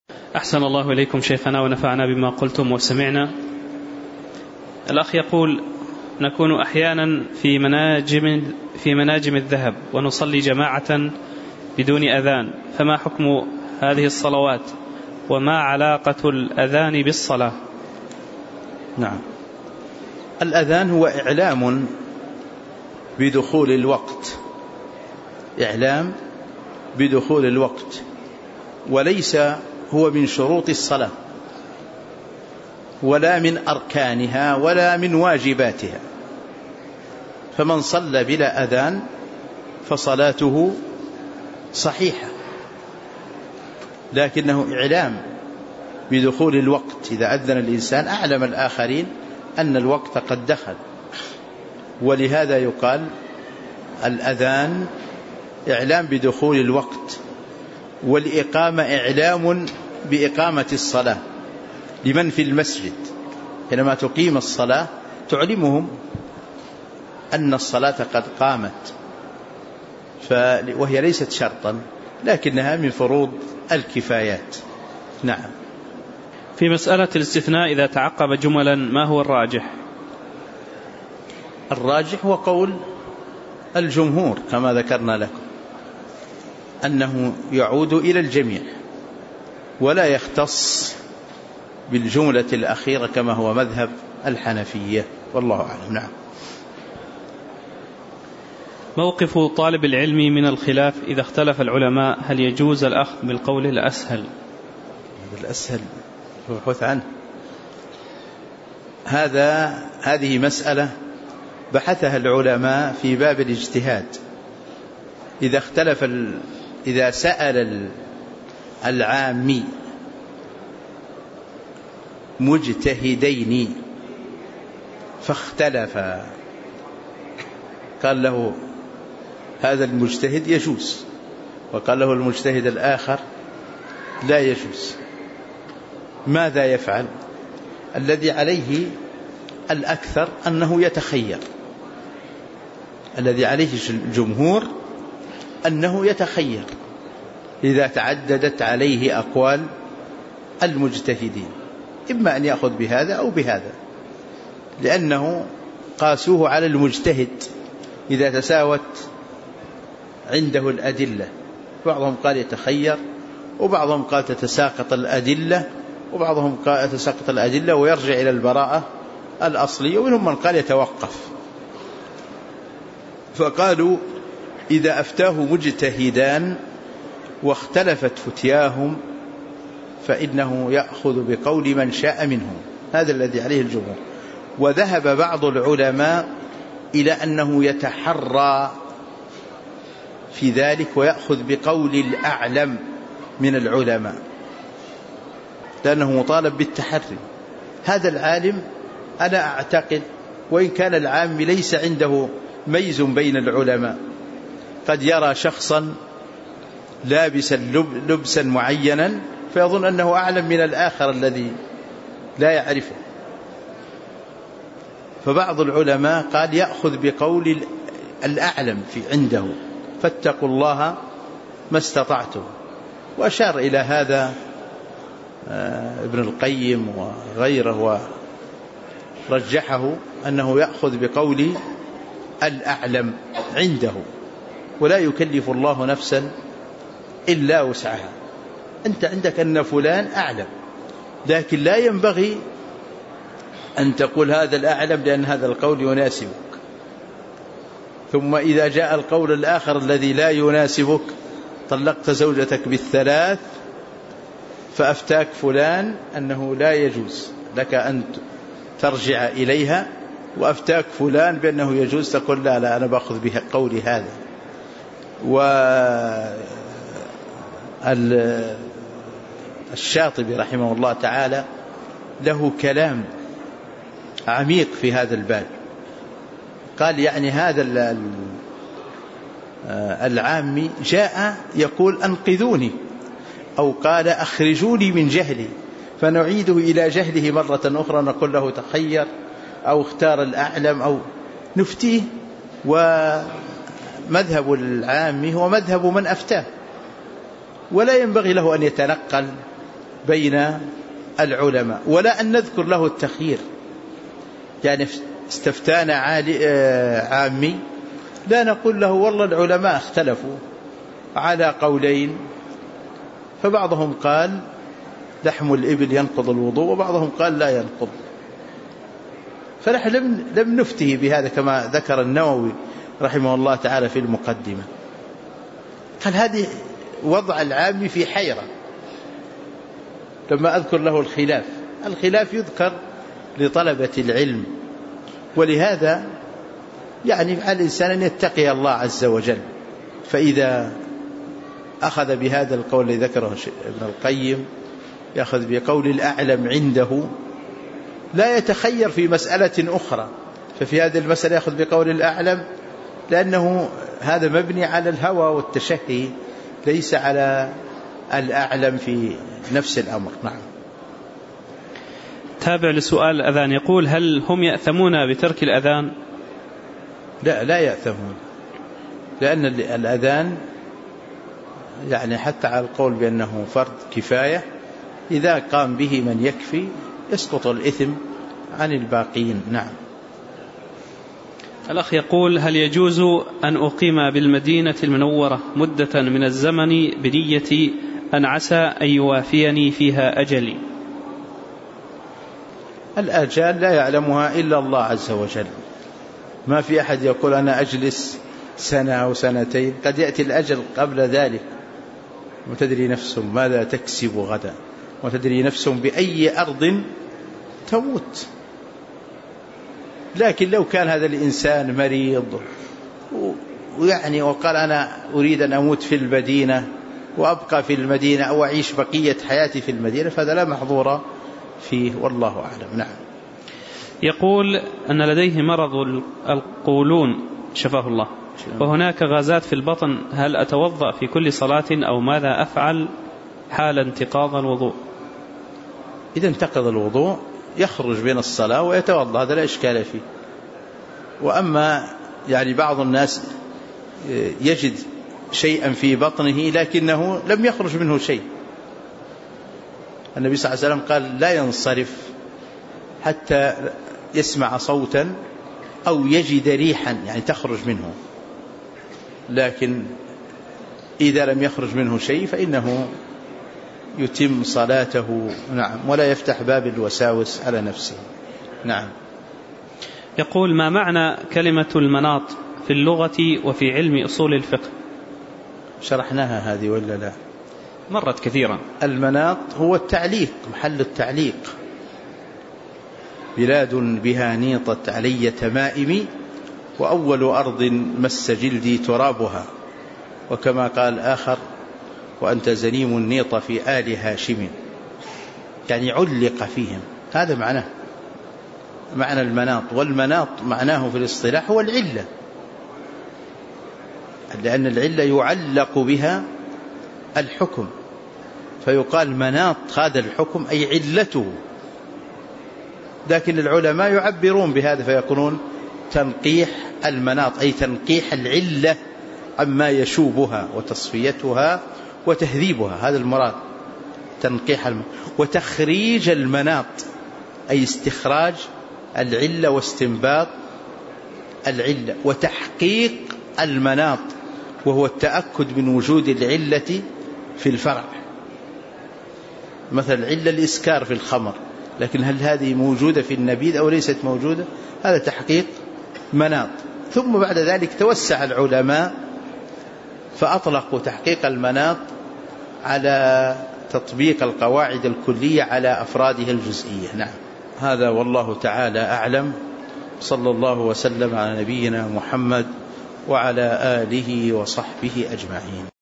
أحسن الله إليكم شيخنا ونفعنا بما قلتم وسمعنا. الأخ يقول: نكون أحيانا في مناجم الذهب ونصلي جماعة بدون أذان، فما حكم هذه الصلوات وما علاقة الأذان بالصلاة؟ نعم، الأذان هو إعلام بدخول الوقت، إعلام بدخول الوقت، وليس هو من شروط الصلاة ولا من أركانها ولا من واجباتها. فمن صلى بلا أذان فصلاته صحيحة، لكنه إعلام بدخول الوقت. إذا أذن الإنسان أعلم الآخرين أن الوقت قد دخل، ولهذا يقال الأذان إعلام بدخول الوقت، والإقامة إعلام بإقامة الصلاة لمن في المسجد. حينما تقيم الصلاة تعلمهم أن الصلاة قد قامت، وهي ليست شرطا لكنها من فروض الكفايات. نعم. في مسألة الاستثناء إذا تعقب جملا ما هو الراجح؟ الراجح هو قول الجمهور كما ذكرنا لكم، أنه يعود إلى الجميع ولا يختص بالجملة الأخيرة كما هو مذهب الحنفية، والله أعلم. نعم. موقف طالب العلم من الخلاف إذا اختلف العلماء، هل يجوز الأخذ بالقول الأسهل؟ الأسهل البحث عنه، هذه مسألة بحثها العلماء في باب الاجتهاد. إذا سأل العامي مجتهدين فاختلفا، قال له هذا المجتهد يجوز، وقال له المجتهد الآخر لا يجوز، ماذا يفعل؟ الذي عليه الأكثر أنه يتخير، الذي عليه الجمهور أنه يتخير إذا تعددت عليه أقوال المجتهدين، إما أن يأخذ بهذا أو بهذا، لأنه قاسوه على المجتهد إذا تساوت عنده الأدلة. بعضهم قال يتخير، وبعضهم قال تتساقط الأدلة، وبعضهم قال تتساقط الأدلة ويرجع إلى البراءة الأصلية، ومنهم من قال يتوقف. فقالوا إذا أفتاه مجتهدان واختلفت فتياهم فإنه يأخذ بقول من شاء منهم، هذا الذي عليه الجمهور. وذهب بعض العلماء إلى أنه يتحرى في ذلك ويأخذ بقول الأعلم من العلماء، لأنه مطالب بالتحري. هذا العالم أنا أعتقد، وإن كان العام ليس عنده ميز بين العلماء، قد يرى شخصا لابسا لبسا معينا فيظن أنه أعلم من الآخر الذي لا يعرفه. فبعض العلماء قال يأخذ بقول الأعلم في عنده، فاتقوا الله ما استطعتم. وأشار إلى هذا ابن القيم وغيره ورجحه أنه يأخذ بقول الأعلم عنده، ولا يكلف الله نفسا إلا وسعها. أنت عندك أن فلان أعلم، لكن لا ينبغي أن تقول هذا الأعلم لأن هذا القول يناسبك، ثم إذا جاء القول الآخر الذي لا يناسبك طلقت زوجتك بالثلاث فأفتاك فلان أنه لا يجوز لك أن ترجع إليها، وأفتاك فلان بأنه يجوز، تقول لا أنا بأخذ به قولي هذا. والشاطبي رحمه الله تعالى له كلام عميق في هذا الباب، قال يعني هذا العامي جاء يقول أنقذوني، أو قال أخرجوني من جهلي، فنعيده إلى جهله مرة أخرى، نقول له تخير أو اختار الأعلم أو نفتيه. ومذهب العام هو مذهب من أفتاه، ولا ينبغي له أن يتنقل بين العلماء، ولا أن نذكر له التخيير. يعني استفتانا عامي، لا نقول له والله العلماء اختلفوا على قولين، فبعضهم قال لحم الإبل ينقض الوضوء، وبعضهم قال لا ينقض. فنحن لم نفته بهذا كما ذكر النووي رحمه الله تعالى في المقدمة. قال هذه وضع العام في حيرة لما أذكر له الخلاف يذكر لطلبة العلم، ولهذا يعني على الإنسان أن يتقي الله عز وجل. فإذا أخذ بهذا القول الذي ذكره ابن القيم، يأخذ بقول الأعلم عنده، لا يتخير في مسألة أخرى. ففي هذه المسألة يأخذ بقول الأعلم، لأنه هذا مبني على الهوى والتشهي، ليس على الأعلم في نفس الأمر. نعم. تابع لسؤال الأذان يقول: هل هم يأثمون بترك الأذان؟ لا يأثمون، لأن الأذان يعني حتى على القول بأنه فرض كفاية، إذا قام به من يكفي يسقط الإثم عن الباقين. نعم. الأخ يقول: هل يجوز أن أقيم بالمدينة المنورة مدة من الزمن بنية أن عسى أن يوافيني فيها أجلي؟ الآجال لا يعلمها إلا الله عز وجل. ما في أحد يقول أنا أجلس سنة أو سنتين، قد يأتي الأجل قبل ذلك. وتدري نفس ماذا تكسب غدا، وتدري نفس بأي أرض تموت. لكن لو كان هذا الإنسان مريض ويعني وقال أنا أريد أن أموت في المدينة وأبقى في المدينة أو أعيش بقية حياتي في المدينة، فهذا لا محظور فيه، والله أعلم. نعم. يقول أن لديه مرض القولون شفاه الله، وهناك غازات في البطن، هل أتوضأ في كل صلاة أو ماذا أفعل حال انتقاض الوضوء؟ إذا انتقض الوضوء يخرج بين الصلاة ويتوضأ، هذا لا إشكال فيه. وأما يعني بعض الناس يجد شيئا في بطنه لكنه لم يخرج منه شيء، النبي صلى الله عليه وسلم قال لا ينصرف حتى يسمع صوتا أو يجد ريحا يعني تخرج منه، لكن إذا لم يخرج منه شيء فإنه يتم صلاته. نعم. ولا يفتح باب الوساوس على نفسه. نعم. يقول: ما معنى كلمة المناط في اللغة وفي علم أصول الفقه؟ شرحناها هذه ولا لا؟ مرت كثيرا. المناط هو التعليق، محل التعليق. بلاد بها نيطت علي تمائمي، وأول أرض مس جلدي ترابها، وكما قال آخر: وأنت زنيم النيط في آل هاشم. يعني علق فيهم، هذا معنى المناط. والمناط معناه في الاصطلاح هو العلة، لأن العلة يعلق بها الحكم، فيقال مناط هذا الحكم أي علته. لكن العلماء يعبرون بهذا فيقولون تنقيح المناط، أي تنقيح العلة عما يشوبها وتصفيتها وتهذيبها، هذا المراد تنقيح وتخريج المناط، أي استخراج العلة واستنباط العلة، وتحقيق المناط وهو التأكد من وجود العلة في الفرع. مثل علة الإسكار في الخمر، لكن هل هذه موجودة في النبيذ أو ليست موجودة؟ هذا تحقيق مناط. ثم بعد ذلك توسع العلماء فأطلقوا تحقيق المناط على تطبيق القواعد الكلية على أفرادها الجزئية. نعم. هذا والله تعالى أعلم. صلى الله وسلم على نبينا محمد وعلى آله وصحبه أجمعين.